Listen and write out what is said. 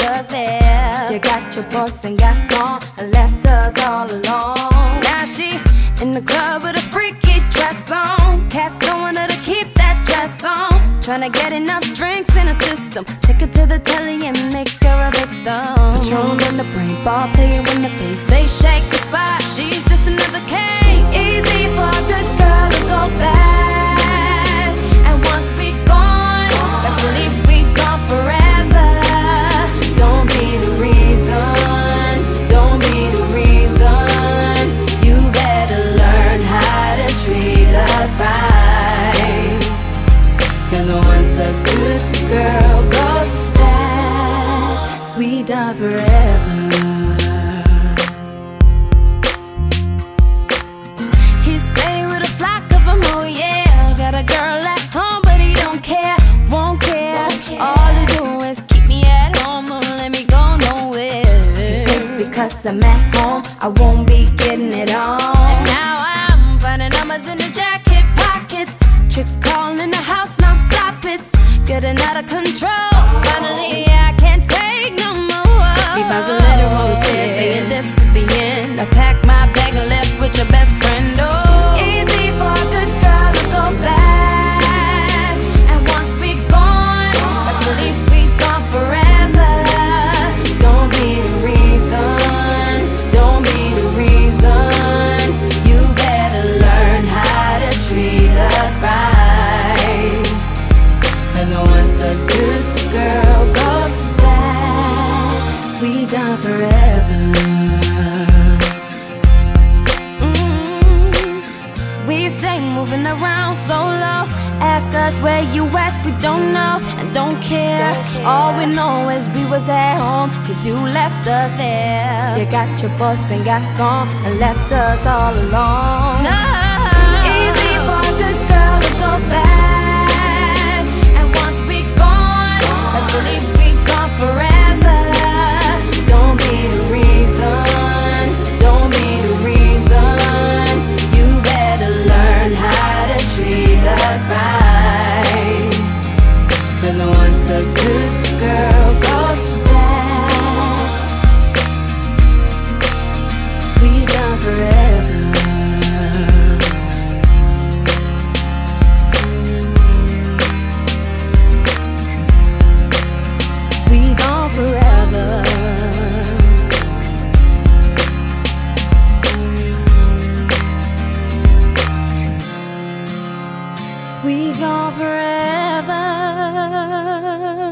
us there. You got your boss and got gone and left us all alone. Now she in the club with a freaky dress on. Cats going her to keep that dress on. Tryna get enough drinks in her system. Take her to the telly and make her a victim. Patron in the brain, ball playing in the face. They shake the spot, she's just another case. Easy for a good girl to go bad. And once we gone, best believe we gone forever. Don't be the reason, don't be the reason. You better learn how to treat us right. Cause once a good girl goes bad, we die forever. He stay with a flock of them, oh yeah. Got a girl at home but he don't care, won't care. All he do is keep me at home, won't let me go nowhere. He thinks because I'm at home I won't be getting it on. And now I'm finding numbers in the jacket pockets. Chicks calling in the house, now stop it. Getting out of control. Finally, I can't take no more. He finds a letter on the stairs saying this is the end. I packed my bag and left with your best friend. Oh, easy for a good girl to go bad. And once we gone, let's believe we gone forever. Don't be the reason, don't be the reason. You better learn how to treat us right. Cause once a good girl goes bad, we die forever. We stay moving around so low. Ask us where you at, we don't know and don't care. All we know is we was at home cause you left us there. You got your boss and got gone and left us all alone. No. Easy for a good girl to go bad. And once we gone, let's believe we gone forever. Don't be the reason, don't be the reason. You better learn how to treat us right. Cause once a good girl goes bad, we done forever. We gone forever. We gone forever.